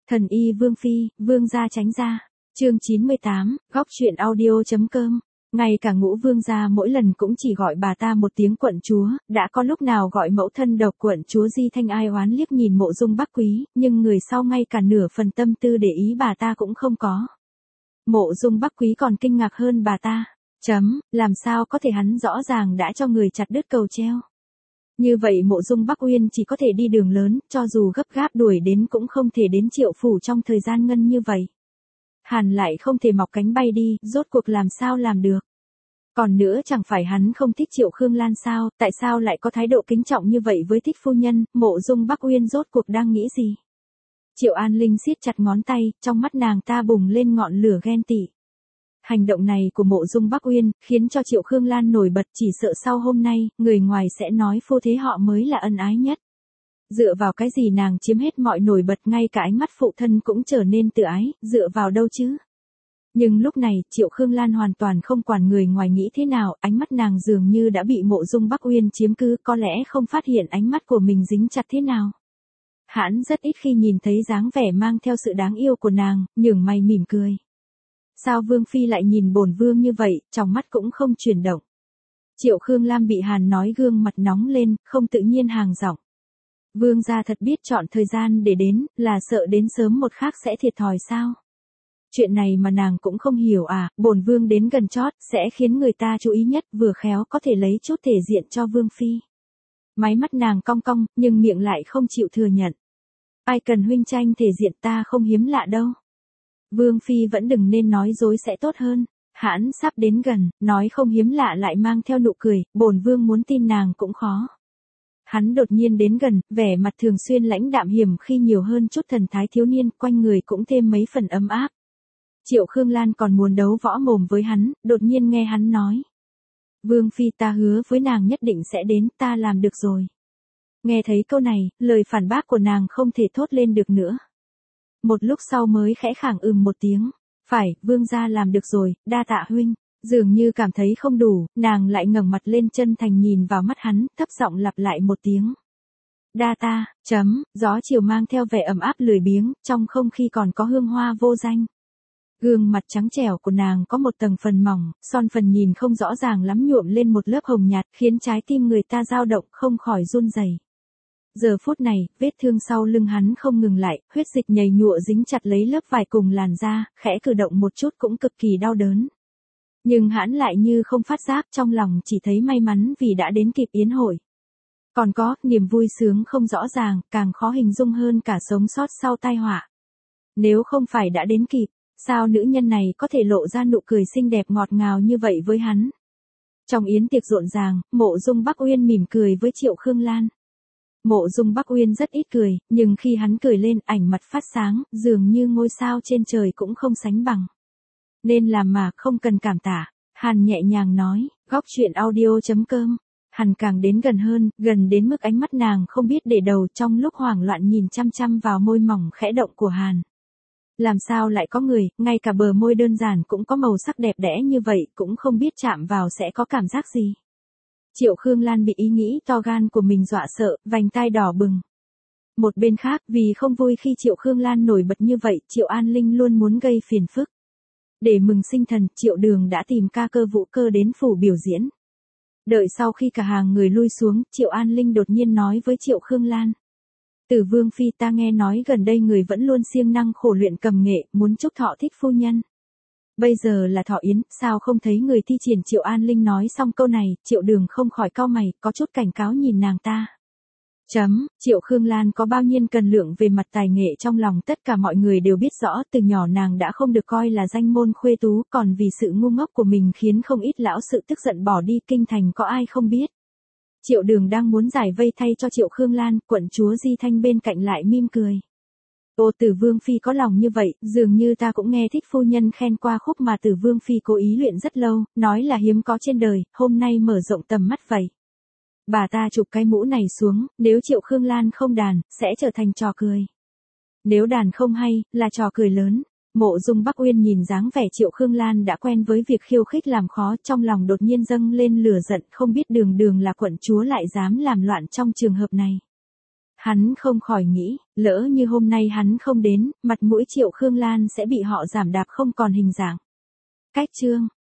Thần y Vương Phi, Vương gia tránh ra. Chương 98, góc truyện audio.com. Ngay cả Ngũ Vương gia mỗi lần cũng chỉ gọi bà ta một tiếng quận chúa, đã có lúc nào gọi mẫu thân độc quận chúa Di Thanh ai oán liếc nhìn Mộ Dung Bắc Quý, nhưng người sau ngay cả nửa phần tâm tư để ý bà ta cũng không có. Mộ Dung Bắc Quý còn kinh ngạc hơn bà ta. Làm sao có thể, hắn rõ ràng đã cho người chặt đứt cầu treo. Như vậy Mộ Dung Bắc Uyên chỉ có thể đi đường lớn, cho dù gấp gáp đuổi đến cũng không thể đến Triệu phủ trong thời gian ngắn như vậy. Hàn lại không thể mọc cánh bay đi, rốt cuộc làm sao làm được. Còn nữa, chẳng phải hắn không thích Triệu Khương Lan sao, tại sao lại có thái độ kính trọng như vậy với thích phu nhân. Mộ Dung Bắc Uyên rốt cuộc đang nghĩ gì? Triệu An Linh siết chặt ngón tay, trong mắt nàng ta bùng lên ngọn lửa ghen tị. Hành động này của Mộ Dung Bắc Uyên khiến cho Triệu Khương Lan nổi bật, chỉ sợ sau hôm nay, người ngoài sẽ nói phu thế họ mới là ân ái nhất. Dựa vào cái gì nàng chiếm hết mọi nổi bật, ngay cả ánh mắt phụ thân cũng trở nên tự ái, dựa vào đâu chứ? Nhưng lúc này, Triệu Khương Lan hoàn toàn không quản người ngoài nghĩ thế nào, ánh mắt nàng dường như đã bị Mộ Dung Bắc Uyên chiếm cứ, có lẽ không phát hiện ánh mắt của mình dính chặt thế nào. Hắn rất ít khi nhìn thấy dáng vẻ mang theo sự đáng yêu của nàng, nhướng mày mỉm cười. Sao Vương Phi lại nhìn bổn Vương như vậy, trong mắt cũng không chuyển động. Triệu Khương Lam bị Hàn nói gương mặt nóng lên, không tự nhiên hàng giọng. Vương gia thật biết chọn thời gian để đến, là sợ đến sớm một khắc sẽ thiệt thòi sao? Chuyện này mà nàng cũng không hiểu à, bổn Vương đến gần chót, sẽ khiến người ta chú ý nhất, vừa khéo có thể lấy chút thể diện cho Vương Phi. Mái mắt nàng cong cong, nhưng miệng lại không chịu thừa nhận. Ai cần huynh tranh thể diện, ta không hiếm lạ đâu. Vương Phi vẫn đừng nên nói dối sẽ tốt hơn. Hãn sắp đến gần, nói không hiếm lạ lại mang theo nụ cười, bổn Vương muốn tin nàng cũng khó. Hắn đột nhiên đến gần, vẻ mặt thường xuyên lãnh đạm hiểm khi nhiều hơn chút thần thái thiếu niên, quanh người cũng thêm mấy phần ấm áp. Triệu Khương Lan còn muốn đấu võ mồm với hắn, đột nhiên nghe hắn nói. Vương Phi, ta hứa với nàng nhất định sẽ đến, ta làm được rồi. Nghe thấy câu này, lời phản bác của nàng không thể thốt lên được nữa. Một lúc sau mới khẽ khàng một tiếng. Phải, Vương gia làm được rồi, đa tạ huynh. Dường như cảm thấy không đủ, nàng lại ngẩng mặt lên chân thành nhìn vào mắt hắn, thấp giọng lặp lại một tiếng. Đa ta, gió chiều mang theo vẻ ẩm áp lười biếng, trong không khí còn có hương hoa vô danh. Gương mặt trắng trẻo của nàng có một tầng phần mỏng, son phần nhìn không rõ ràng lắm nhuộm lên một lớp hồng nhạt, khiến trái tim người ta dao động không khỏi run rẩy. Giờ phút này, vết thương sau lưng hắn không ngừng lại, huyết dịch nhầy nhụa dính chặt lấy lớp vải cùng làn da, khẽ cử động một chút cũng cực kỳ đau đớn. Nhưng hắn lại như không phát giác, trong lòng chỉ thấy may mắn vì đã đến kịp yến hội. Còn có, niềm vui sướng không rõ ràng, càng khó hình dung hơn cả sống sót sau tai họa. Nếu không phải đã đến kịp, sao nữ nhân này có thể lộ ra nụ cười xinh đẹp ngọt ngào như vậy với hắn? Trong yến tiệc rộn ràng, Mộ Dung Bắc Uyên mỉm cười với Triệu Khương Lan. Mộ Dung Bắc Uyên rất ít cười, nhưng khi hắn cười lên, ảnh mặt phát sáng, dường như ngôi sao trên trời cũng không sánh bằng. Nên làm mà, không cần cảm tạ. Hàn nhẹ nhàng nói, góc truyện audio.com. Hàn càng đến gần hơn, gần đến mức ánh mắt nàng không biết để đầu, trong lúc hoảng loạn nhìn chăm chăm vào môi mỏng khẽ động của Hàn. Làm sao lại có người, ngay cả bờ môi đơn giản cũng có màu sắc đẹp đẽ như vậy, cũng không biết chạm vào sẽ có cảm giác gì. Triệu Khương Lan bị ý nghĩ to gan của mình dọa sợ, vành tai đỏ bừng. Một bên khác, vì không vui khi Triệu Khương Lan nổi bật như vậy, Triệu An Linh luôn muốn gây phiền phức. Để mừng sinh thần, Triệu Đường đã tìm ca cơ Vũ Cơ đến phủ biểu diễn. Đợi sau khi cả hàng người lui xuống, Triệu An Linh đột nhiên nói với Triệu Khương Lan. Từ Vương Phi, ta nghe nói gần đây người vẫn luôn siêng năng khổ luyện cầm nghệ, muốn chúc thọ thích phu nhân. Bây giờ là thọ yến, sao không thấy người thi triển? Triệu An Linh nói xong câu này, Triệu Đường không khỏi cau mày, có chút cảnh cáo nhìn nàng ta. Triệu Khương Lan có bao nhiêu cân lượng về mặt tài nghệ trong lòng tất cả mọi người đều biết rõ, từ nhỏ nàng đã không được coi là danh môn khuê tú, còn vì sự ngu ngốc của mình khiến không ít lão sự tức giận bỏ đi, kinh thành có ai không biết. Triệu Đường đang muốn giải vây thay cho Triệu Khương Lan, quận chúa Di Thanh bên cạnh lại mỉm cười. Ô, Tử Vương Phi có lòng như vậy, dường như ta cũng nghe thích phu nhân khen qua khúc mà Tử Vương Phi cố ý luyện rất lâu, nói là hiếm có trên đời, hôm nay mở rộng tầm mắt vậy. Bà ta chụp cái mũ này xuống, nếu Triệu Khương Lan không đàn, sẽ trở thành trò cười. Nếu đàn không hay, là trò cười lớn. Mộ Dung Bắc Uyên nhìn dáng vẻ Triệu Khương Lan đã quen với việc khiêu khích làm khó, trong lòng đột nhiên dâng lên lửa giận, không biết Đường Đường là quận chúa lại dám làm loạn trong trường hợp này. Hắn không khỏi nghĩ, lỡ như hôm nay hắn không đến, mặt mũi Triệu Khương Lan sẽ bị họ giảm đạp không còn hình dạng. Cách chương